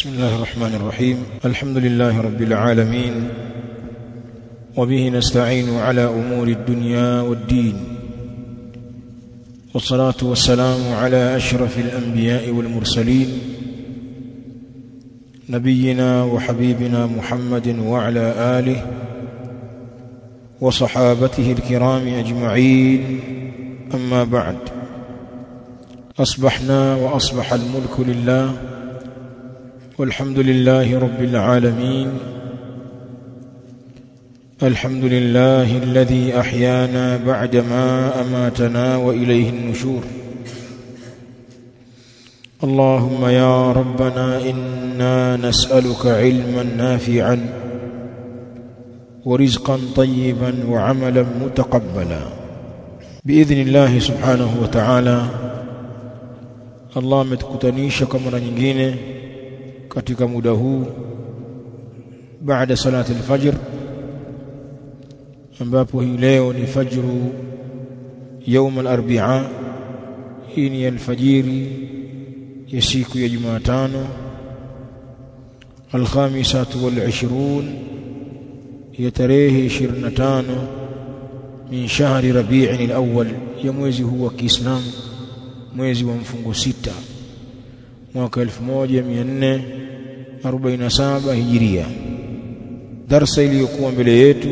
بسم الله الرحمن الرحيم. الحمد لله رب العالمين، وبه نستعين على أمور الدنيا والدين، والصلاة والسلام على أشرف الأنبياء والمرسلين، نبينا وحبيبنا محمد وعلى آله وصحابته الكرام أجمعين. أما بعد، أصبحنا وأصبح الملك لله، والحمد لله رب العالمين. الحمد لله الذي أحيانا بعدما أماتنا وإليه النشور. اللهم يا ربنا إنا نسألك علما نافعا ورزقا طيبا وعملا متقبلا بإذن الله سبحانه وتعالى. Allah ametukutanisha kwa mara nyingine katika muda huu baada salati al-fajr, ambapo hii leo ni fajru يوم الأربعاء. hii ni alfajiri ya siku ya Jumatano, al-khamisatu wal-20 ya tarehe 25 min shahri Rabi'in al-awwal, ya mwezi huu wa Kiislamu, mwezi wa mfungo 6 mwaka 1447 Hijiria. Darsa iliyokuwa mbele yetu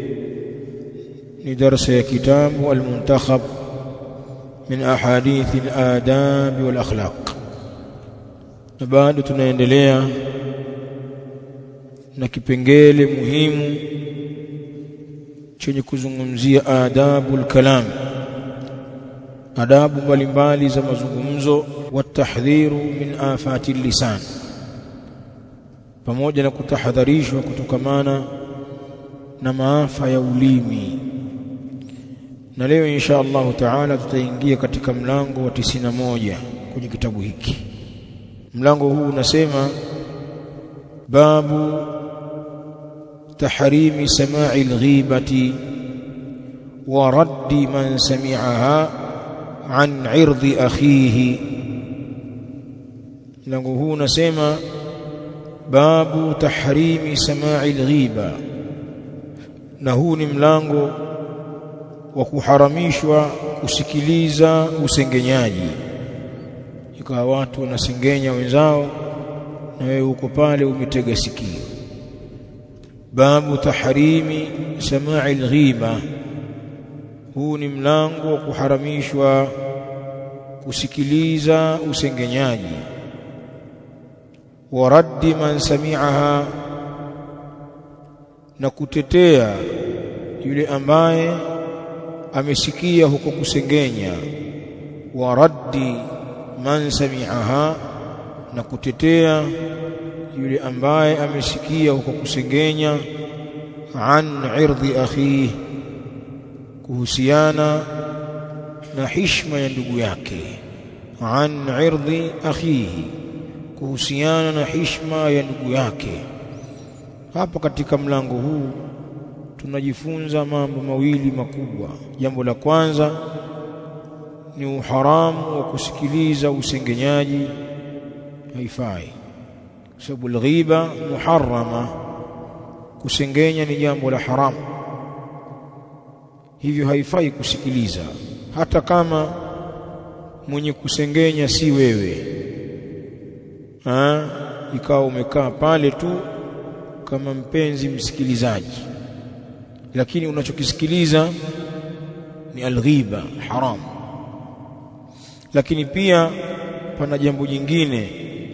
ni darsa ya kitabu al-Muntakhab min ahadith al-adab wal akhlaq, na bado tunaendelea na kipengele muhimu chenye kuzungumzia adabul kalam, adabu mbalimbali za mazungumzo, watahdhiru min afati lisan, pamoja na kutahadharishwa kutokamana na maafa ya ulimi. Na leo insha Allah taala tutaingia katika mlango wa 91 kwenye kitabu hiki. Mlango huu unasema babu tahrimi sama'i al-ghibati wa raddi man sami'aha an 'irdi akhihi. Mlango huu unasema babu tahrimi sama'i al-ghiba, na huu ni mlango wa kuharamishwa kusikiliza usengenyaji. Ikawa watu wanasengenya wenzao na wewe uko pale umetega sikio. Babu tahrimi sama'i al-ghiba, huu ni mlango wa kuharamishwa kusikiliza usengenyaji. Wa raddi man sami'aha, na kutetea yule ambaye amesikia huko kusengenya. Wa raddi man sami'aha, na kutetea yule ambaye amesikia huko kusengenya. An irdi akhihi, kuhusiana na heshima ya ndugu yake. An irdi akhihi, kuhusiana na heshima ya ndugu yake. Hapa katika mlango huu tunajifunza mambo mawili makubwa. Jambo la kwanza ni uharamu wa kusikiliza usengenyaji, haifai, sababu al-ghiba muharrama, kusengenya ni jambo la haramu, hivyo haifai kusikiliza, hata kama mwenye kusengenya si wewe. Ikawa umekaa pale tu kama mpenzi msikilizaji, lakini unachokisikiliza ni al-ghiba, haram. Lakini pia pana jambo jingine,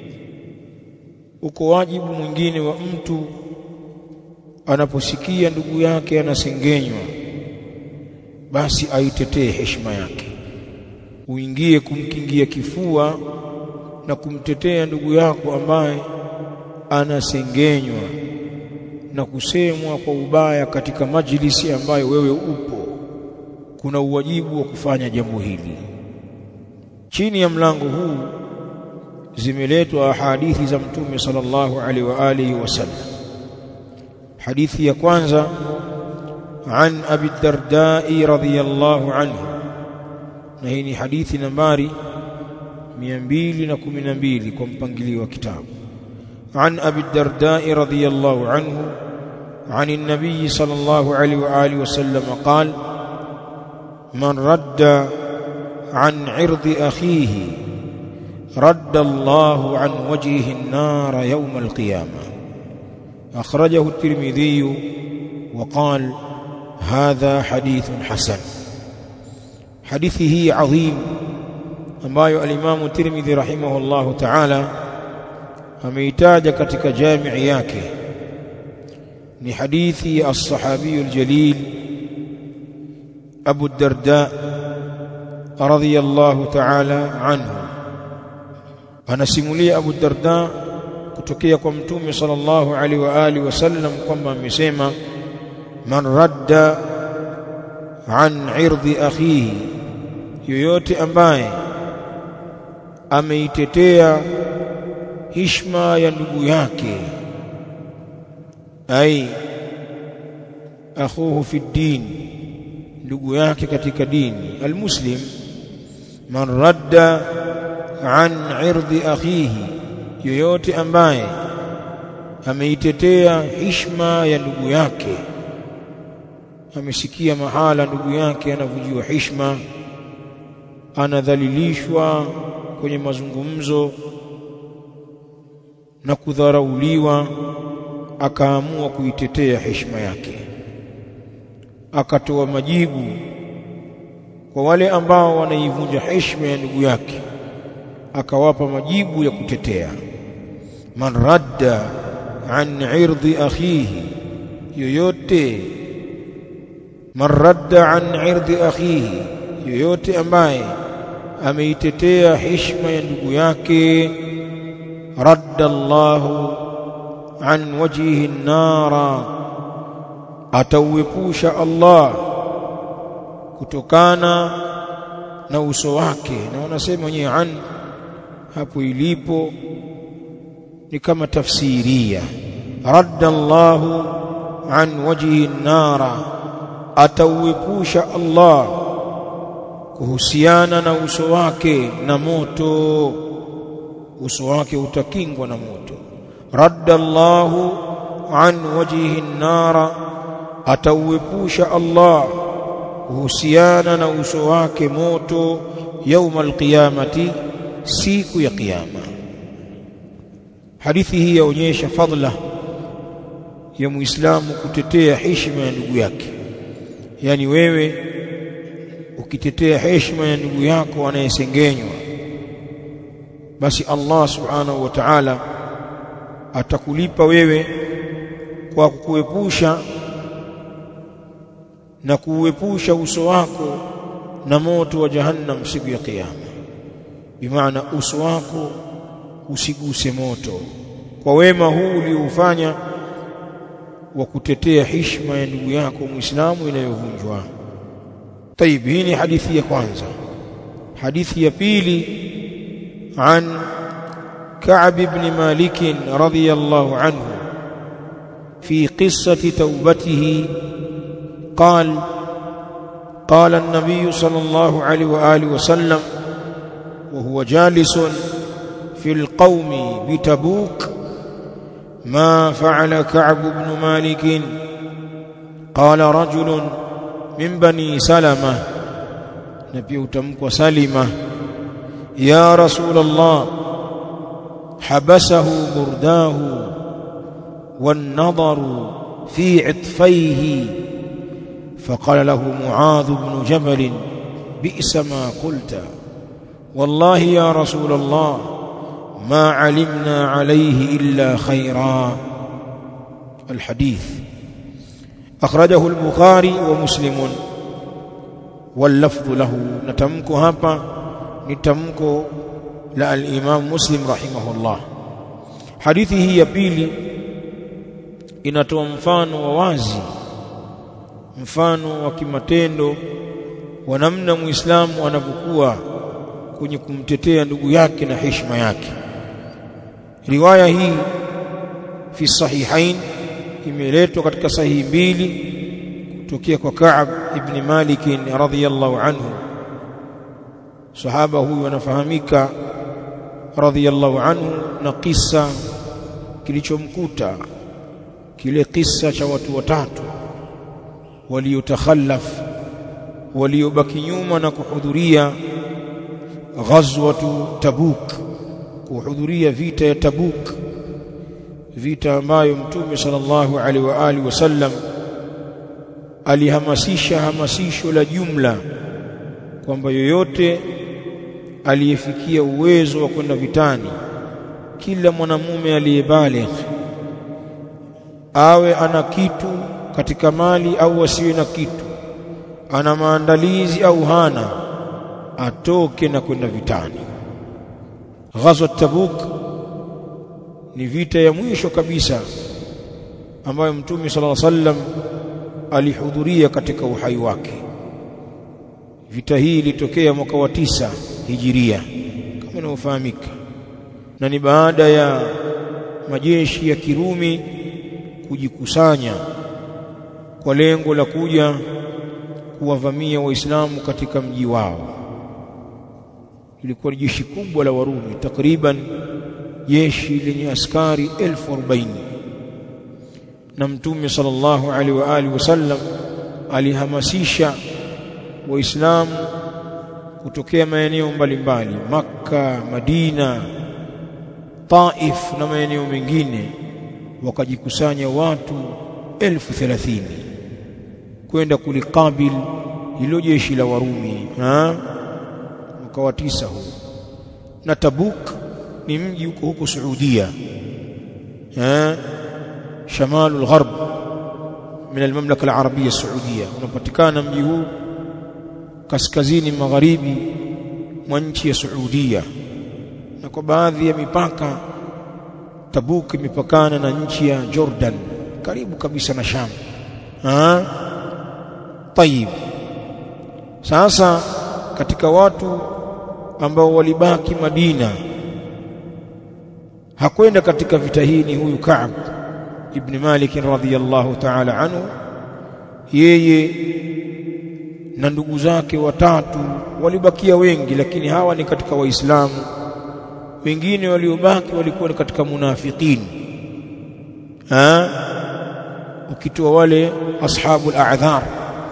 uko wajibu mwingine wa mtu anaposikia ndugu yake anasengenywa, basi aitetee heshima yake, uingie kumkingia kifua na kumtetea ndugu yako ambaye anasengenywa na kusemwa kwa ubaya katika majlisi ambayo wewe upo. Kuna uwajibu wa kufanya jambo hili. Chini ya mlango huu zimeletwa hadithi za Mtume sallallahu alaihi wa alihi wasallam. Hadithi ya kwanza, an Abi Darda radhiyallahu anhu, na hii ni hadithi nambari 212 kwa mpangilio wa kitabu. عن أبي الدرداء رضي الله عنه عن النبي صلى الله عليه وآله وسلم قال: من رد عن عرض أخيه رد الله عن وجهه النار يوم القيامة. أخرجه الترمذي وقال: هذا حديث حسن. حديثه عظيم ambayo al-Imam Tirmidhi rahimahullahu ta'ala ameitaja katika jami' yake. Ni hadithi ya as-sahabi al-jalil Abu Darda radhiyallahu ta'ala anhu. Anasimulia Abu Darda kutokea kwa Mtume sallallahu alaihi wa alihi wasallam kwamba amesema: man radda an 'irdi akhihi, yoyote ambaye ameitetea heshima ya ndugu yake, ai akhuhu fi din, ndugu yake katika dini, almuslim. Man radda an 'irdi akhihi, yoyote ambaye ameitetea heshima ya ndugu yake, amesikia mahala ndugu yake anavujiwa heshima, anadhalilishwa kwenye mazungumzo na kudharauliwa, akaamua kuitetea heshima yake, akatoa majibu kwa wale ambao wanaivunja heshima ya ndugu yake, akawapa majibu ya kutetea. Man radda an 'irdi akhihi, yoyote man radda an 'irdi akhihi, yoyote ambaye ameitetea heshima ya ndugu yake, radda Allahu an wajhihi an-nara, atauepusha Allah kutokana na uso wake. Na wanasema wenyewe an hapo ilipo ni kama tafsiria, radda Allahu an wajhihi an-nara, atauepusha Allah kuhusiana na uso wake na moto, uso wake utakingwa na moto. Radda Allahu an wajhihi an-nara, atauepusha Allah kuhusiana na uso wake moto, yaumal qiyamati, siku ya kiyama. Hadithi hii yaonyesha fadhila ya Muislamu kutetea heshima ya ndugu yake. Yani wewe ukitetea heshima ya ndugu yako anayesengenywa, basi Allah subhanahu wa ta'ala atakulipa wewe kwa kukuepusha na kuuepusha uso wako na moto wa jahannam siku ya kiyama. Bimaana uso wako usiguse moto kwa wema huu uliofanya wa kutetea heshima ya ndugu yako Muislamu inayovunjwa. طيب, hii ni hadithi ya kwanza. Hadithi ya pili, an Ka'b ibn Malik radhiyallahu anhu fi qissati tawbatihi قال قال النبي صلى الله عليه وآله وسلم وهو جالس في القوم بتبوك: ما فعل كعب بن مالك؟ قال رجل من بني سلمة، نبي تمك وسلمة: يا رسول الله، حبسه برداه والنظر في عطفيه. فقال له معاذ بن جبل: بئس ما قلت، والله يا رسول الله ما علمنا عليه إلا خيرا. الحديث أخرجه البخاري ومسلم واللفظ له. نتمك هapa نتمك لا الإمام مسلم رحمه الله. حديثه ya pili inatoa mfano wa wazi, mfano wa kimatendo wa namna Muislamu anapokuwa kwenye kumtetea ndugu yake na heshima yake. Riwaya hii fi sahihain, imeletwa katika sahihi mbili kutokea kwa Ka'b ibn Malik radhiyallahu anhu. Sahaba huyu anafahamika radhiyallahu anhu na kilichomkuta kile kisa cha watu watatu waliotakhallaf, waliobaki nyuma na kuhudhuria ghazwatu Tabuk, kuhudhuria vita ya Tabuk, vita ambayo Mtume sallallahu alaihi wa alihi wasallam alihamasisha hamasisho la jumla kwamba yoyote aliyefikia uwezo wa kwenda vitani, kila mwanamume aliyebaligh, awe ana kitu katika mali au asiwe na kitu, ana maandalizi au hana, atoke na kwenda vitani. Ghazwat Tabuk ni vita ya mwisho kabisa ambayo Mtume sallallahu alaihi wasallam alihudhuria katika uhai wake. Vita hii ilitokea mwaka wa 9 Hijiria kama inavyofahamika, na ni baada ya majeshi ya Kirumi kujikusanya kwa lengo la kuja kuwavamia Waislamu katika mji wao. Ilikuwa jeshi kubwa la Warumi, takriban jeshi lenye askari 1040, na Mtume sallallahu alaihi wa alihi wasallam alihamasisha Waislamu kutokea maeneo mbalimbali, Makka, Madina, Taif na maeneo mengine, wakajikusanya watu 1030 kwenda kulikabili hilo jeshi la Warumi. Mwaka wa 9 huu. Na Tabuk ni mji huko Saudia, shamalul gharb min almamlaka alarabia saudia, unapatikana mji huu kaskazini magharibi mwa nchi ya Saudia, na kwa baadhi ya mipaka Tabuk imepakana na nchi ya Jordan, karibu kabisa na Sham. Tayib. Sasa katika watu ambao walibaki Madina hakwenda katika vita hii ni huyu Ka'b ibn Malik radhiyallahu ta'ala anhu. Yeye na ndugu zake watatu walibakia wengi, lakini hawa ni katika Waislamu. Wengine waliobaki walikuwa ni katika munafiqin, ukitoa wale ashabul a'dhar.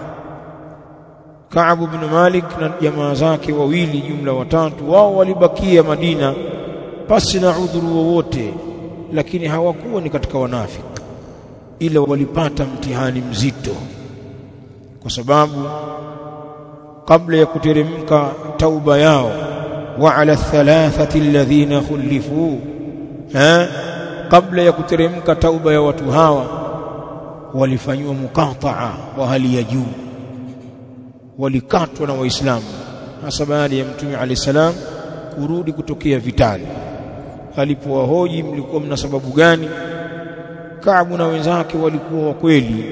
Ka'b ibn Malik na jamaa zake wawili, jumla watatu, wao walibakia Madina pasi na udhuru wowote, lakini hawakuwa ni katika wanafiki, ila walipata mtihani mzito, kwa sababu kabla ya kuteremka tauba yao, wa ala thalathati alladhina khulifu, kabla ya kuteremka tauba ya watu hawa, walifanywa muqata'a wa hali ya juu, walikatwa na Waislamu, hasa baada ya Mtume alayhisalam kurudi kutokea vitani. Alipowahoji, mlikuwa mna sababu gani? Kaabu na wenzake walikuwa wa kweli,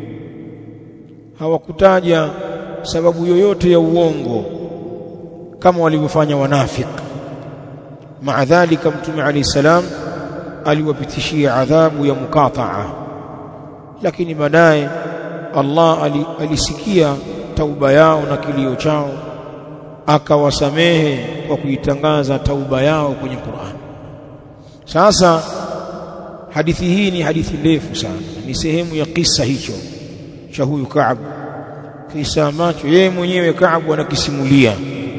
hawakutaja sababu yoyote ya uongo kama walivyofanya wanafiki. Maadhalika Mtume alayhisalam aliwapitishia adhabu ya muqata'a, lakini baadaye Allah alisikia tauba yao na kilio chao, akawasamehe kwa kuitangaza tauba yao kwenye Qur'an. Sasa hadithi hii ni hadithi ndefu sana, ni sehemu ya kisa hicho cha huyu Ka'b, kisa ambacho yeye mwenyewe Ka'b anakisimulia.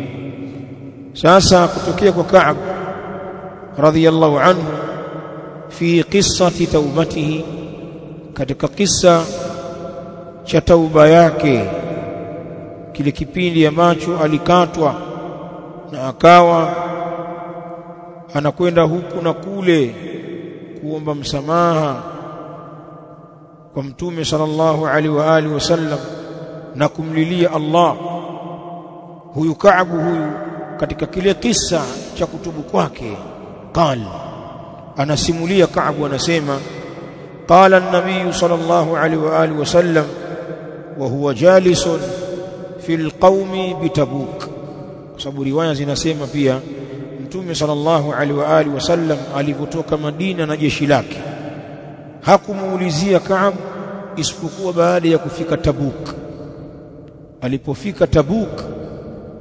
Sasa kutokea kwa Ka'b radhiyallahu anhu fi qissati taubatihi, katika kisa cha tauba yake, kile kipindi ambacho alikatwa na akawa anakwenda huku na kule kuomba msamaha kwa Mtume sallallahu alaihi wa alihi wasallam na kumlilia Allah. Huyu Ka'b huyu katika kile kisa cha kutubu kwake, anasimulia Ka'b, anasema qala an-nabiy sallallahu alaihi wa alihi wasallam wa huwa jalisun fil qaumi bitabuk, kwa sababu riwaya zinasema pia Mtume sallallahu alaihi wa alihi wasallam alipotoka Madina na jeshi lake hakumuulizia Ka'b isipokuwa baada ya kufika Tabuk. Alipofika Tabuk,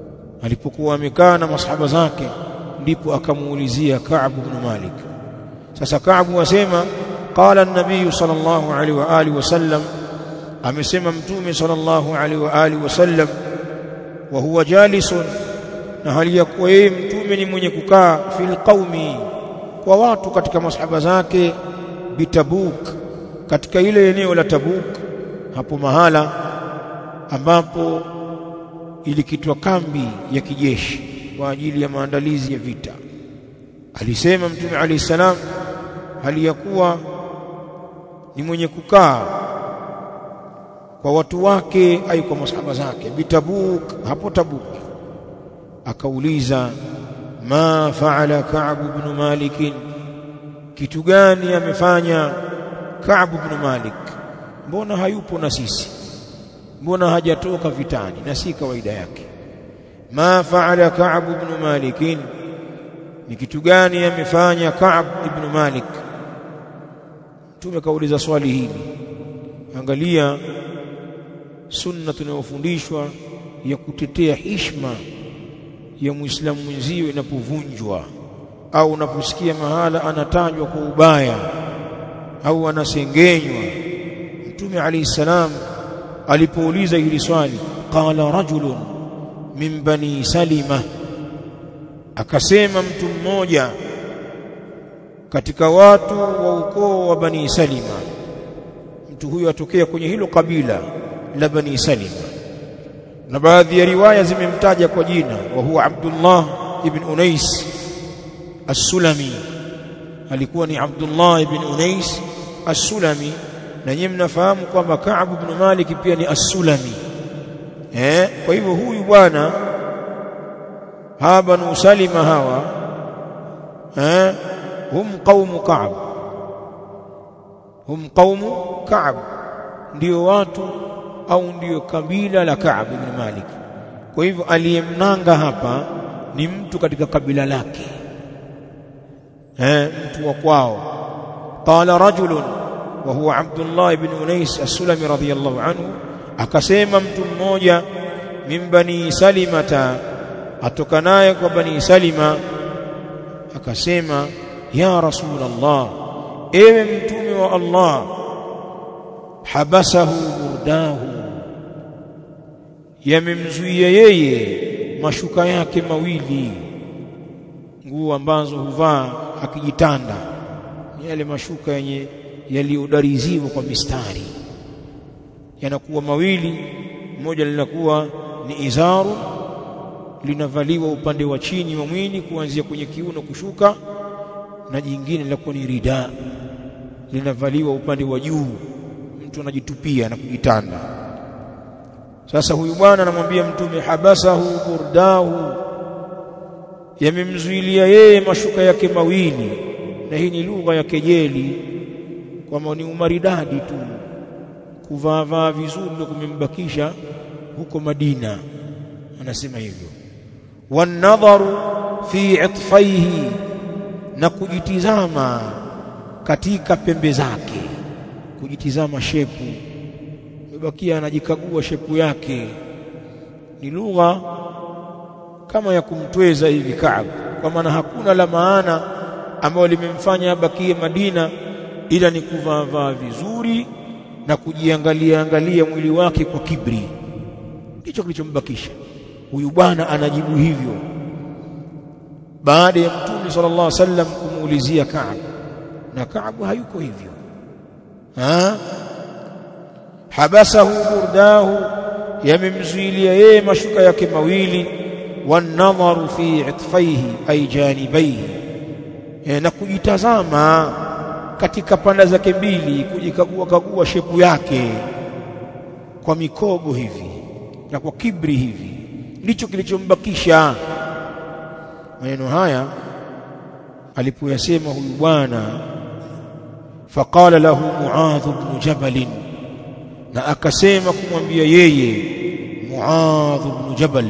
alipokuwa amekaa na masahaba zake, ndipo akamuulizia Ka'b ibn Malik, Sasa Ka'b wasema qala an-nabiy sallallahu alaihi wa alihi wasallam, amesema mtume sallallahu alaihi wa alihi wasallam, wa huwa jalisun, na hali ya kuwa yeye mtume ni mwenye kukaa, fil qaumi, kwa watu katika masahaba zake, bitabuk, katika ile eneo la Tabuk, hapo mahala ambapo ilikitwa kambi ya kijeshi kwa ajili ya maandalizi ya vita. Alisema mtume alayhi salam hali ya kuwa ni mwenye kukaa kwa watu wake, ay kwa masahaba zake, bitabuk, hapo Tabuk. Akauliza, ma faala Ka'b ibn Malik, kitu gani amefanya Ka'b ibn Malik? Mbona hayupo na sisi? Mbona hajatoka vitani? Na si kawaida yake. Ma faala Ka'b ibn Malik, ni kitu gani amefanya Ka'b ibn Malik? Mtume kauliza swali hili. Angalia sunna tunayofundishwa ya kutetea heshima ya Muislamu mwenzio inapovunjwa, au unaposikia mahala anatajwa kwa ubaya au anasengenywa. Mtume alayhi salam alipouliza hili swali, qala rajulun min bani Salima, akasema mtu mmoja katika watu wa ukoo wa Bani Salima. Mtu huyo atokea kwenye hilo kabila la Bani Salima, na baadhi ya riwaya zimemtaja kwa jina, wa huwa Abdullah ibn Unais as-Sulami. Alikuwa ni Abdullah ibn Unais as-Sulami, na nyinyi mnafahamu kwamba Ka'b ibn Malik pia ni as-Sulami. Kwa hivyo huyu bwana Banu Salima hawa hum qaumu Ka'b, hum qaumu Ka'b, ndio watu au ndio kabila la Ka'b ibn Malik. Kwa hivyo aliyemnanga hapa ni mtu katika kabila lake, mtu wa kwao. Qala rajulun wa huwa Abdullah ibn Unais as-Sulami radhiyallahu anhu, akasema mtu mmoja min Bani Salimata, atokanaye kwa Bani Salima, akasema, ya Rasulullah, ewe mtume wa Allah, habasahu burdahu, yamemzuia yeye mashuka yake mawili, nguo ambazo huvaa akijitanda, ni yale mashuka yenye yaliodariziwa kwa mistari, yanakuwa mawili. Moja linakuwa ni izaru, linavaliwa upande wa chini wa mwili kuanzia kwenye kiuno kushuka, na jingine linakuwa ni rida, linavaliwa upande wa juu, mtu anajitupia na kujitanda. Sasa huyu bwana anamwambia mtume, habasahu burdahu, yamemzuilia yeye mashuka yake mawili. Na hii ni lugha ya kejeli, kwamba ni umaridadi tu, kuvaa vizuri ndio kumembakisha huko Madina. Anasema hivyo. Wanadharu fi itfaihi, na kujitizama katika pembe zake, kujitizama shepu, mebakia anajikagua shepu yake. Ni lugha kama ya kumtweza hivi Ka'b, kwa maana hakuna la maana ambalo limemfanya abakie Madina ila ni kuvaa vizuri na kujiangalia mwili wake kwa kibri. Ndicho kilichombakisha. Huyu bwana anajibu hivyo baada ya Mtume sallallahu alaihi wasallam kumuulizia Ka'b, na Ka'b hayuko hivyo. Habasahu burdahu, yamemzuilia yeye mashuka yake mawili. Wanadharu fi itfaihi ay janibaihi, na kujitazama katika panda zake mbili, kujikagua shepu yake kwa mikogo hivi na kwa kibri hivi. Ndicho kilichombakisha. Maneno haya alipoyasema huyu bwana, faqala lahu Muadh ibn Jabal, na akasema kumwambia yeye Muadh ibn Jabal,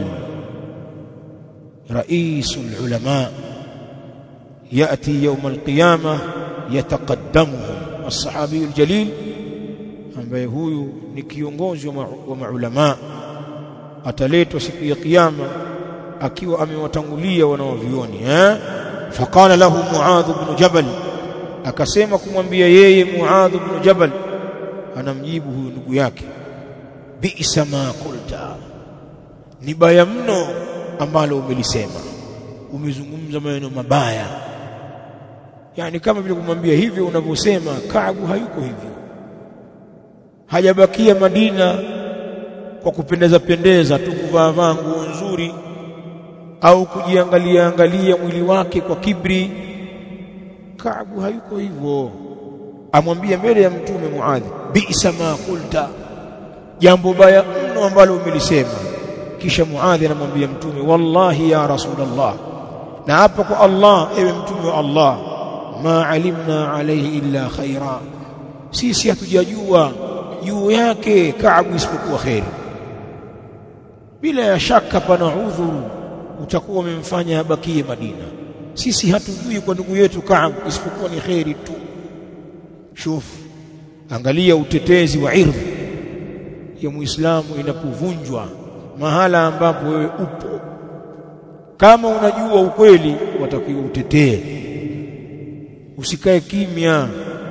raisul ulama, yati yawm alqiyamah yataqaddamuhum, as-sahabi aljalil, ambaye huyu ni kiongozi wa maulama, ataletwa siku ya kiyama akiwa amewatangulia wanaovioni. Faqala lahu Muadh ibn Jabal, akasema kumwambia yeye Muadh ibn Jabal, anamjibu huyu ndugu yake, bi'sa ma qulta, ni baya mno ambalo umelisema, umezungumza maneno mabaya. Yani kama vile kumwambia hivyo unavyosema Kaabu hayuko hivyo, hajabakia Madina kwa kupendeza tu, kuvaa nguo nzuri au kujiangalia mwili wake kwa kibri. Kaabu hayuko hivyo. Amwambia mbele ya mtume Muadh, bi'sa ma qulta, jambo baya mno ambalo umelisema. Kisha Muadh anamwambia mtume, wallahi ya Rasulullah, na hapa kwa Allah, ewe mtume wa Allah, ma alimna alayhi illa khaira, sisi hatujajua juu yake Kaabu isipokuwa khairi. Bila ya shaka pana udhuru utakuwa umemfanya abakie Madina. Sisi hatujui kwa ndugu yetu Kaabu isipokuwa ni khairi tu. Shuf, angalia utetezi wa irdhi ya Muislamu inapovunjwa mahala ambapo wewe upo. Kama unajua ukweli, watakiwa utetee, usikae kimya.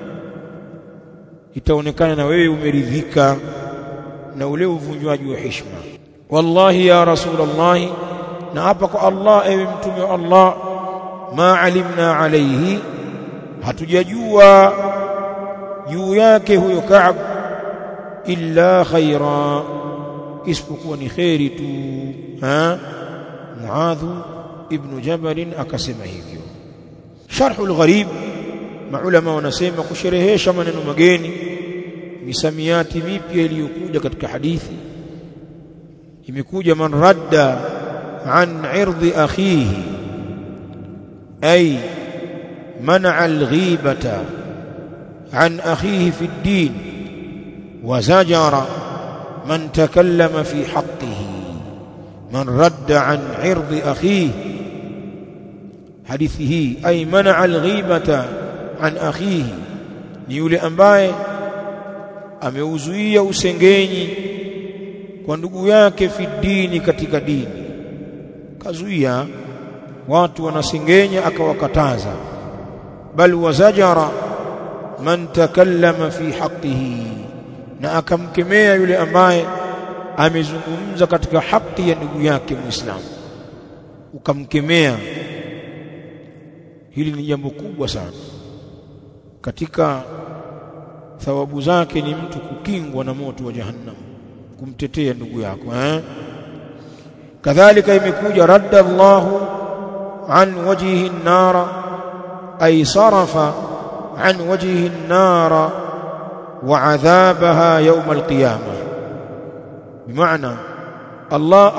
Itaonekana na wewe umeridhika na ule uvunjwaji wa heshima. Wallahi ya Rasulullah, na hapa kwa Allah, ewe mtume wa Allah, ma alimna alayhi, hatujajua juu yake huyo Ka'b illa khaira, isipokuwa ni khairi tu. Muadh ibn Jabal akasema hivyo. Sharhul Gharib, maulama wanasema kusherehesha maneno mageni, misamiati mipya iliyokuja katika hadithi. Imekuja man radda an irdi akhihi, ay man'a al-ghibata an akhihi fi ad-din wa zajara man takallama fi haqqihi. Man radda an irdi akhihi, hadithi hii ay man'a al-ghibata an akhihi, ni yule ambaye ameuzuia usengenyi kwa ndugu yake fi dini, katika dini. Kazuia watu wanasengenya akawakataza. Bal wazajara man takallama fi haqqihi, na akamkemea yule ambaye amezungumza katika haki ya ndugu yake Muislamu, ukamkemea. Hili ni jambo kubwa sana. Katika thawabu zake ni mtu kukingwa na moto wa Jahannam, kumtetea ndugu yako. Kadhalika imekuja radda Allahu an wajhihi an-nara, ay sarafa an wajhihi an-nara wa adhabaha yawm al-qiyamah. Bimaana Allah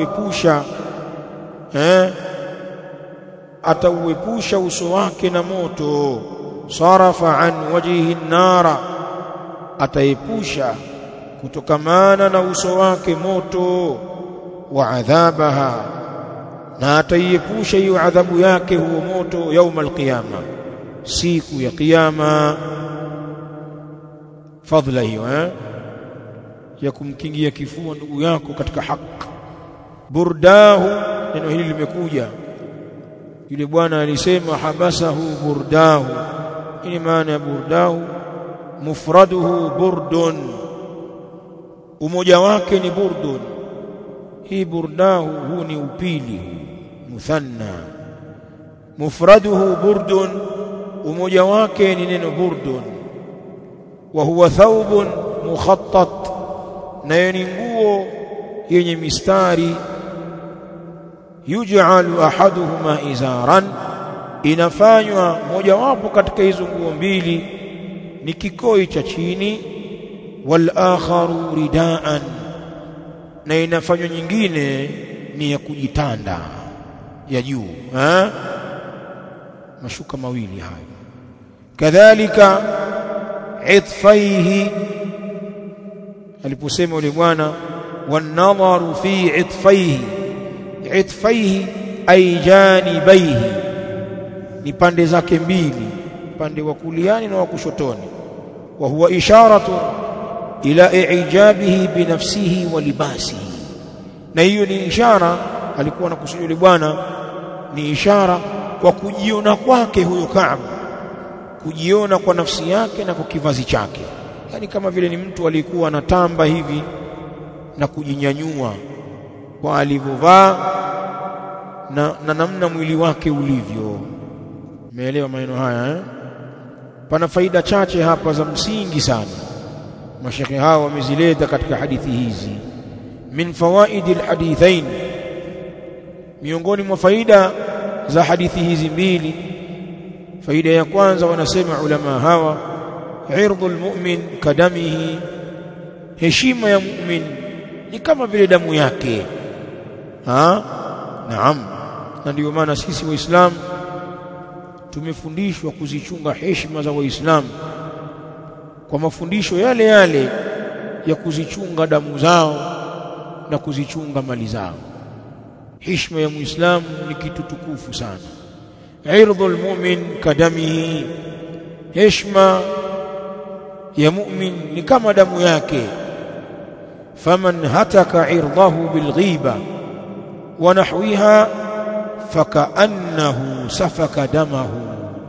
atauepusha uso wake na moto. Sarafa an wajhihi an-nara, ataepusha kutokamana na uso wake moto. Wa adhabaha, na ataiepusha hiyo adhabu yake huo moto yauma al-qiyama, siku ya kiyama. Fadhila hiyo ya kumkingia kifua ndugu yako katika haki. Burdahu, neno hili limekuja, yule bwana alisema habasahu burdahu. Ini maana ya burdahu, mufraduhu burdun, umoja wake ni burdun. Hii burdahu huu ni upili, muthanna. Mufraduhu burdun, umoja wake ni neno burdun. Wa huwa thawbun mukhattat, na ni nguo yenye mistari. Yuj'alu ahaduhuma izaran, inafanywa moja wapo katika hizo nguo mbili ni kikoi cha chini. Wal akharu ridaan, na inafanywa nyingine ni ya kujitanda ya juu. Mashuka mawili hayo. Kadhalika itfaihi, aliposema yule bwana wan nadharu fi itfaihi. Itfaihi ay janibaihi, ni pande zake mbili, pande wa kuliani na wa kushotoni. Wa huwa isharatu ila ijabihi binafsihi wa libasihi, na hiyo ni ishara, alikuwa anakusudia yule bwana, ni ishara kwa kujiona kwake huyo Ka'b kujiona kwa nafsi yake na kwa kivazi chake, yani kama vile ni mtu alikuwa anatamba hivi na kujinyanyua kwa alivyovaa na namna mwili wake ulivyo. Umeelewa maneno haya eh? Pana faida chache hapa za msingi sana mashekhe hao wamezileta katika hadithi hizi. Min fawaidil hadithain, miongoni mwa faida za hadithi hizi mbili, faida ya kwanza wanasema ulama hawa, irdhul mu'min kadamihi, heshima ya mu'min ni kama vile damu yake. Naam, na ndio maana sisi waislamu tumefundishwa kuzichunga heshima za waislamu kwa mafundisho yale yale ya kuzichunga damu zao na kuzichunga mali zao. Heshima ya muislamu ni kitu tukufu sana. Irdhul mu'min kadamihi, heshima ya mu'min ni kama damu yake. Faman hataka irdahu bilghiba wa nahwiha fakaannahu safaka damahu.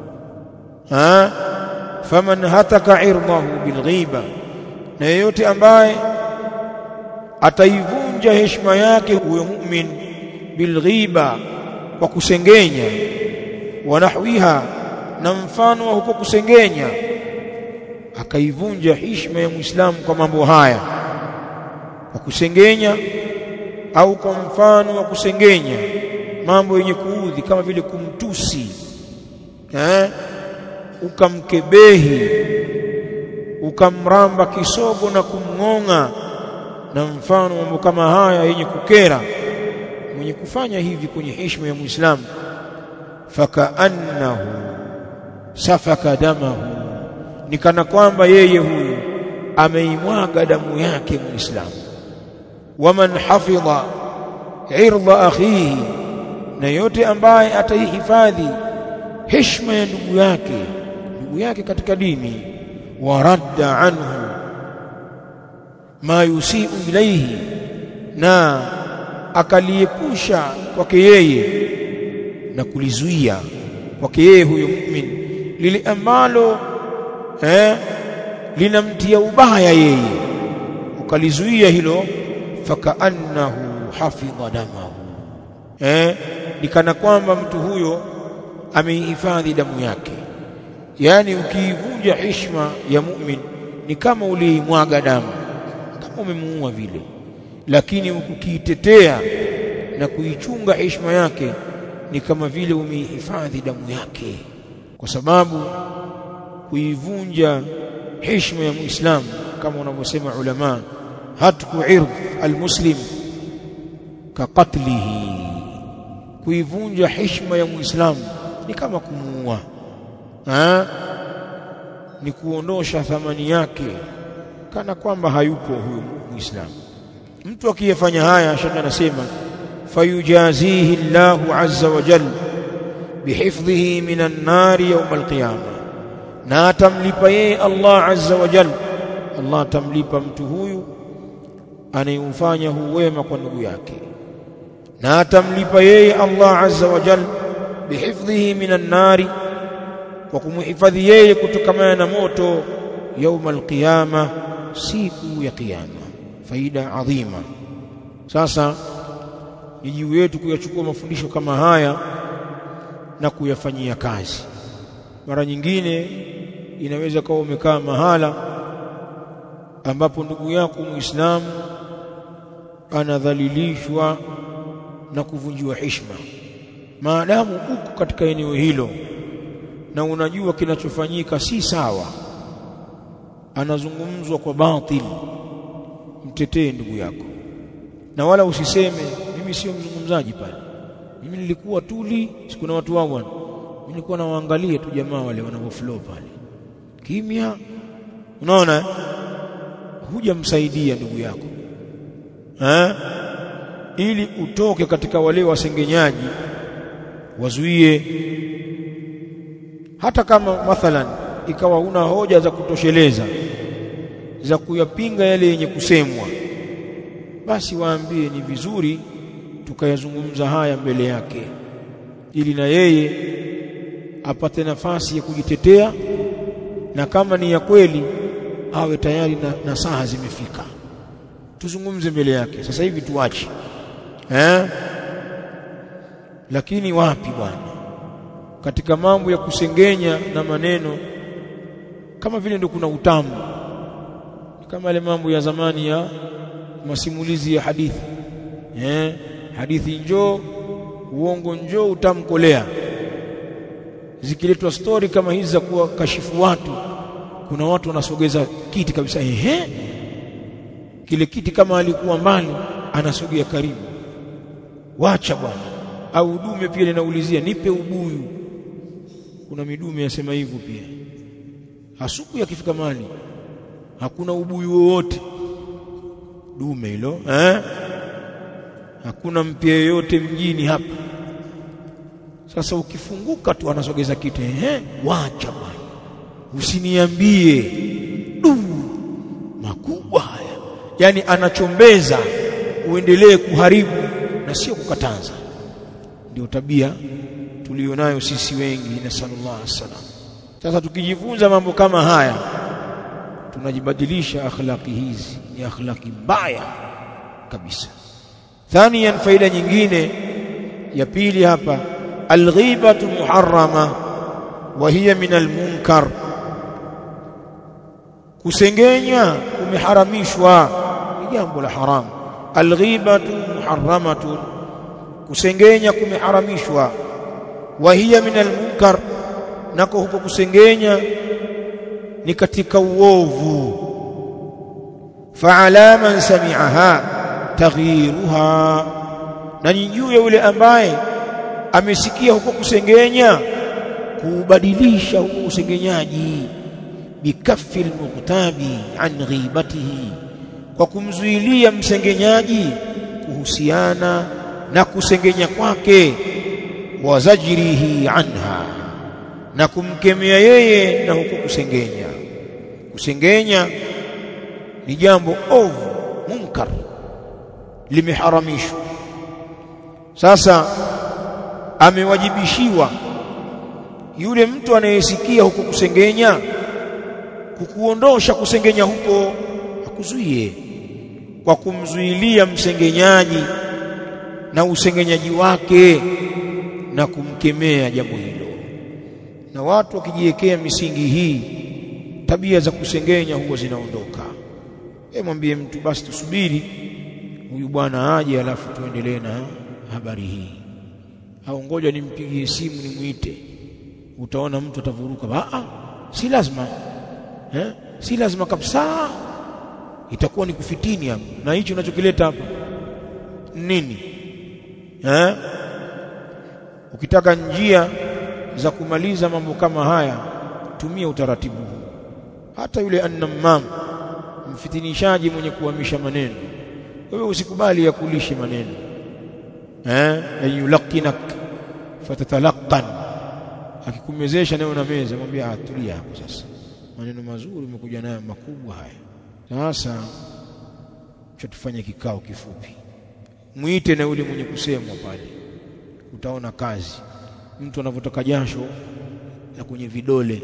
Faman hataka irdahu bilghiba, na yeyote ambaye ataivunja heshima yake huyo mu'min bilghiba, kwa kusengenya, wa nahwiha, na mfano wa huko kusengenya, akaivunja heshima ya muislamu kwa mambo haya, kwa kusengenya au kwa mfano wa kusengenya, mambo yenye kuudhi kama vile kumtusi, ukamkebehi, ukamramba kisogo na kumngonga, na mfano mambo kama haya yenye kukera. Mwenye kufanya hivi kwenye heshima ya muislamu, fakaannahu safaka damahu, ni kana kwamba yeye huyu ameimwaga damu yake muislamu. Waman hafidha irda akhihi, na yote ambaye ataihifadhi heshima ya ndugu yake katika dini, waradda anhu ma yusiu ilayhi, na akaliepusha kwake yeye na kulizuia kwake yeye huyo mu'min lile ambalo linamtia ubaya yeye, ukalizuia hilo, fakaannahu hafidha damahu, ni kana kwamba mtu huyo ameihifadhi damu yake. Yani ukiivunja heshima ya mu'min ni kama uliimwaga damu, kama umemuua vile. Lakini ukiitetea na kuichunga heshima yake ni kama vile umeihifadhi damu yake, kwa sababu kuivunja heshima ya muislamu kama wanavyosema ulama, hatku ird almuslim ka qatlihi, kuivunja heshima ya muislamu ni kama kumuua, ni kuondosha thamani yake kana kwamba hayupo huyo muislamu. Mtu akiyafanya haya, shaka anasema fayujazihi Allahu azza wa jalla bihifdhihi minan nari yawm alqiyama, na atamlipa yeye Allah azza wa jalla, Allah atamlipa mtu huyu anayemfanya huwema kwa ndugu yake, na atamlipa yeye Allah azza wa jalla bihifdhihi minan nari, kwa kumhifadhi yeye kutokana na moto yawm alqiyama, siku ya kiyama. Faida adhima. Sasa ni juu yetu kuyachukua mafundisho kama haya na kuyafanyia kazi. Mara nyingine inaweza kuwa umekaa mahala ambapo ndugu yako muislamu anadhalilishwa na kuvunjiwa heshima. Maadamu uko katika eneo hilo na unajua kinachofanyika si sawa, anazungumzwa kwa batili, mtetee ndugu yako, na wala usiseme mimi sio mzungumzaji pale, mimi nilikuwa tuli, sikuna watu wao bwana, mimi nilikuwa nawaangalia tu jamaa wale wanaoflow pale, kimya. Unaona, hujamsaidia ndugu yako, ili utoke katika wale wasengenyaji, wazuie. Hata kama mathalan ikawa una hoja za kutosheleza za kuyapinga yale yenye kusemwa, basi waambie ni vizuri tukayazungumza haya mbele yake, ili na yeye apate nafasi ya kujitetea na kama ni ya kweli awe tayari na saha zimefika, tuzungumze mbele yake. Sasa hivi tuache lakini wapi bwana, katika mambo ya kusengenya na maneno kama vile ndio kuna utamu, kama yale mambo ya zamani ya masimulizi ya hadithi. Hadithi njoo, uongo njoo, utamkolea. Zikiletwa story kama hizi za kuwa kashifu watu, kuna watu wanasogeza kiti kabisa, kile kiti kama alikuwa mbali anasogea karibu. Wacha bwana. Au dume pia linaulizia nipe ubuyu. Kuna midume yasema hivyo pia. Hasuku yakifika mali hakuna ubuyu wowote, dume hilo hakuna mpya yoyote mjini hapa. Sasa ukifunguka tu anasogeza kiti, wacha bwana, usiniambie makubwa haya. Yani anachombeza uendelee kuharibu na sio kukataza. Ndio tabia tulionayo sisi wengi, na sallallahu alaihi wasallam. Sasa tukijifunza mambo kama haya tunajibadilisha akhlaqi hizi, ni akhlaqi mbaya kabisa. Thaniyan, faida nyingine ya pili hapa, alghibatu muharrama wa hiya min almunkar. Kusengenya kumeharamishwa, ni jambo la haramu. Alghibatu muharramatun, kusengenya kumeharamishwa. Wa hiya min almunkar, nako huko kusengenya ni katika uovu. Fa'ala man sami'aha taghyiruha, na ni juu ya yule ambaye amesikia huko kusengenya kubadilisha huko usengenyaji. Bikafil mughtabi an ghibatihi, kwa kumzuilia msengenyaji kuhusiana na kusengenya kwake. Wa zajrihi anha, na kumkemea yeye na huko kusengenya. Kusengenya ni jambo ovu, munkar, limeharamishwa. Sasa amewajibishiwa yule mtu anayesikia huko kusengenya kukuondosha kusengenya huko, akuzuie kwa kumzuilia msengenyaji na usengenyaji wake na kumkemea jambo hilo. Na watu wakijiwekea misingi hii, tabia za kusengenya huwa zinaondoka. Mwambie mtu basi tusubiri huyu bwana aje alafu tuendelee na habari hii, au ngoja nimpigie simu nimuite. Utaona mtu atavuruka. Si lazima si lazima kabisa, itakuwa ni kufitini hapo. Na hicho unachokileta hapa nini? Ukitaka njia za kumaliza mambo kama haya, tumia utaratibu huu. Hata yule annamam, mfitinishaji mwenye kuhamisha maneno, wewe usikubali ya kulisha maneno. Yulaqinak fatatalaqan, akikumezesha nayo na meza, mwambie tulia hapo sasa, maneno mazuri umekuja nayo makubwa haya. Sasa tutafanya kikao kifupi, muite na yule mwenye kusemwa pale, utaona kazi. Mtu anavotoka jasho na kwenye vidole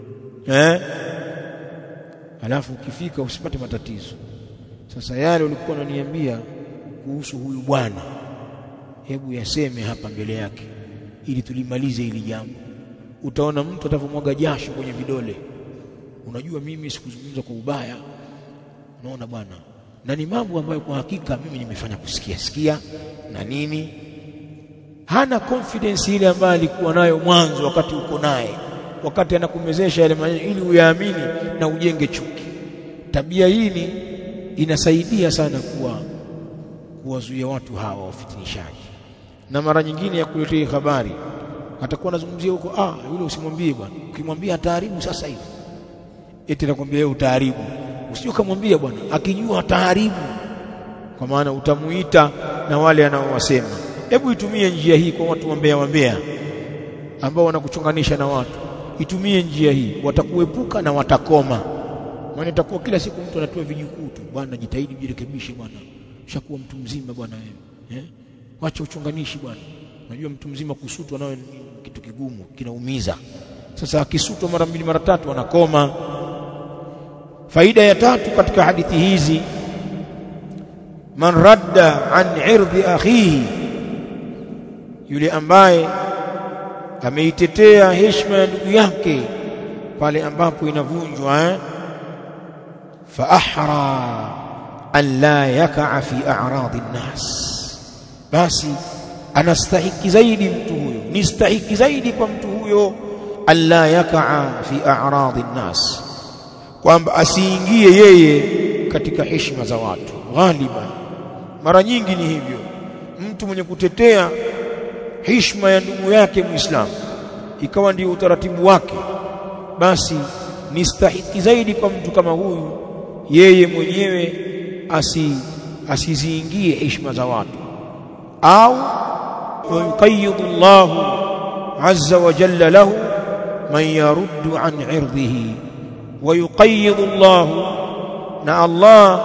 alafu ukifika usipate matatizo. Sasa yale ulikuwa unaniambia kuhusu huyu bwana, hebu yaseme hapa mbele yake ili tulimalize hili jambo. Utaona mtu atavomwaga jasho kwenye vidole, unajua mimi sikuzungumza kwa ubaya, unaona bwana, na ni mambo ambayo kwa hakika mimi nimefanya kusikia na nini. Hana confidence ile ambayo alikuwa nayo mwanzo wakati uko naye, wakati anakumezesha yale maneno ili uyaamini na ujenge chuki. Tabia hii inasaidia sana kuwazuia watu hawa wafitinishaji. Na mara nyingine ya kuletea habari atakuwa anazungumzia huko, yule usimwambie bwana, ukimwambia ataharibu sasa hivi. Eti nakwambia wewe utaharibu, usije kumwambia bwana, akijua ataharibu, kwa maana utamuita na wale anaowasema. Hebu itumie njia hii kwa watu wambea ambao wanakuchonganisha na watu. Itumie njia hii, watakuepuka na watakoma. Maana itakuwa kila siku mtu anatoa vijukuu tu, bwana jitahidi ujirekebishe bwana, ushakuwa mtu mzima bwana wewe. Wacha uchonganishi bwana. Unajua mtu mzima kusutwa nayo kitu kigumu, kinaumiza. Sasa akisutwa mara 2 mara 3 anakoma. Faida ya 3 katika hadithi hizi, man radda an irdi akhihi, yule ambaye ameitetea heshima ya ndugu yake pale ambapo inavunjwa, fa ahra an la yaka'a fi a'radi an-nas, basi anastahiki zaidi mtu huyo, ni stahiki zaidi kwa mtu huyo alla yaka'a fi a'radi an-nas, kwamba asiingie yeye katika heshima za watu. Ghaliban, mara nyingi ni hivyo, mtu mwenye kutetea heshima ya ndugu yake Muislamu ikawa ndio utaratibu wake, basi ni stahiki zaidi kwa mtu kama huyu yeye mwenyewe asiziingie heshima za watu. Au yuqayyidu Allahu azza wa jalla lahu man yaruddu an irdihi, wa yuqayyidu Allahu, na Allah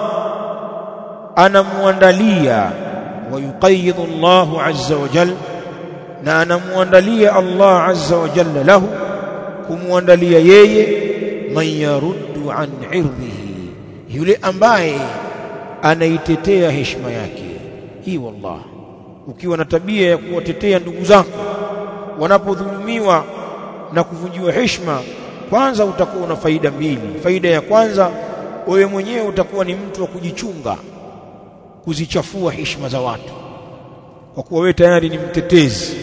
anamuandalia, wa yuqayyidu Allahu azza wa jalla, na anamuandalia Allah azza wa jalla lahu, kumuandalia yeye man yaruddu an irdihi, yule ambaye anaitetea heshima yake hii. Wallah, ukiwa na tabia ya kuwatetea ndugu zako wanapodhulumiwa na kuvunjiwa heshima, kwanza utakuwa una faida 2. Faida ya kwanza, wewe mwenyewe utakuwa ni mtu wa kujichunga kuzichafua heshima za watu, kwa kuwa wewe tayari ni mtetezi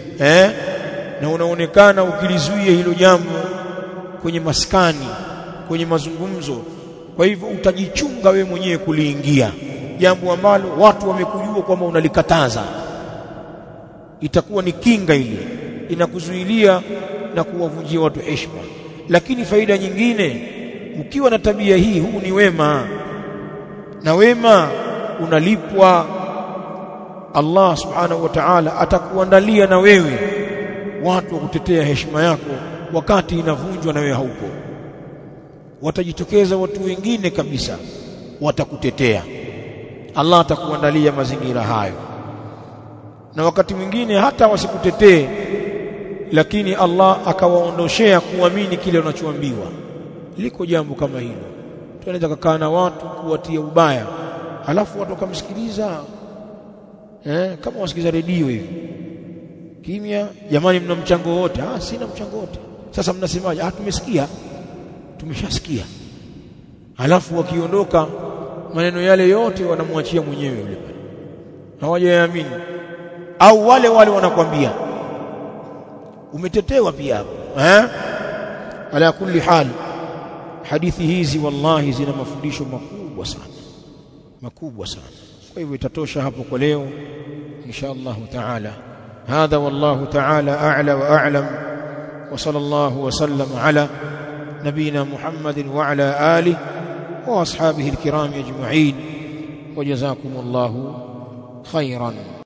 na unaonekana ukilizuia hilo jambo kwenye maskani, kwenye mazungumzo. Kwa hivyo utajichunga wewe mwenyewe kuliingia jambo ambalo watu wamekujua kwamba unalikataza. Itakuwa ni kinga ile, inakuzuilia na kuwavunjia watu heshima. Lakini faida nyingine, ukiwa na tabia hii, huu ni wema, na wema unalipwa. Allah subhanahu wa ta'ala atakuandalia na wewe watu wa kutetea heshima yako wakati inavunjwa na wewe haupo. Watajitokeza watu wengine kabisa watakutetea. Allah atakuandalia mazingira hayo, na wakati mwingine hata wasikutetee, lakini Allah akawaondoshea kuamini kile unachoambiwa. Liko jambo kama hilo, tunaweza kukaa na watu kuwatia ubaya, halafu watu wakamsikiliza kama wasikiza redio hivi, kimya. Jamani, mna mchango wote? Sina mchango wote. Sasa mnasemaje? Tumesikia, tumeshasikia. Halafu wakiondoka, maneno yale yote wanamwachia mwenyewe yule pale, hawajaamini. Au wale wanakwambia umetetewa pia hapo. Ala kulli hal, hadithi hizi wallahi zina mafundisho makubwa sana, makubwa sana. Kwa hivyo itatosha hapo kwa leo insha Allah taala. Hadha wallahu taala a'la wa a'lam, wa sallallahu wa sallam ala nabina Muhammadin wa ala alihi wa ashabihi alkiram ajma'in, wa jazakumullahu khairan.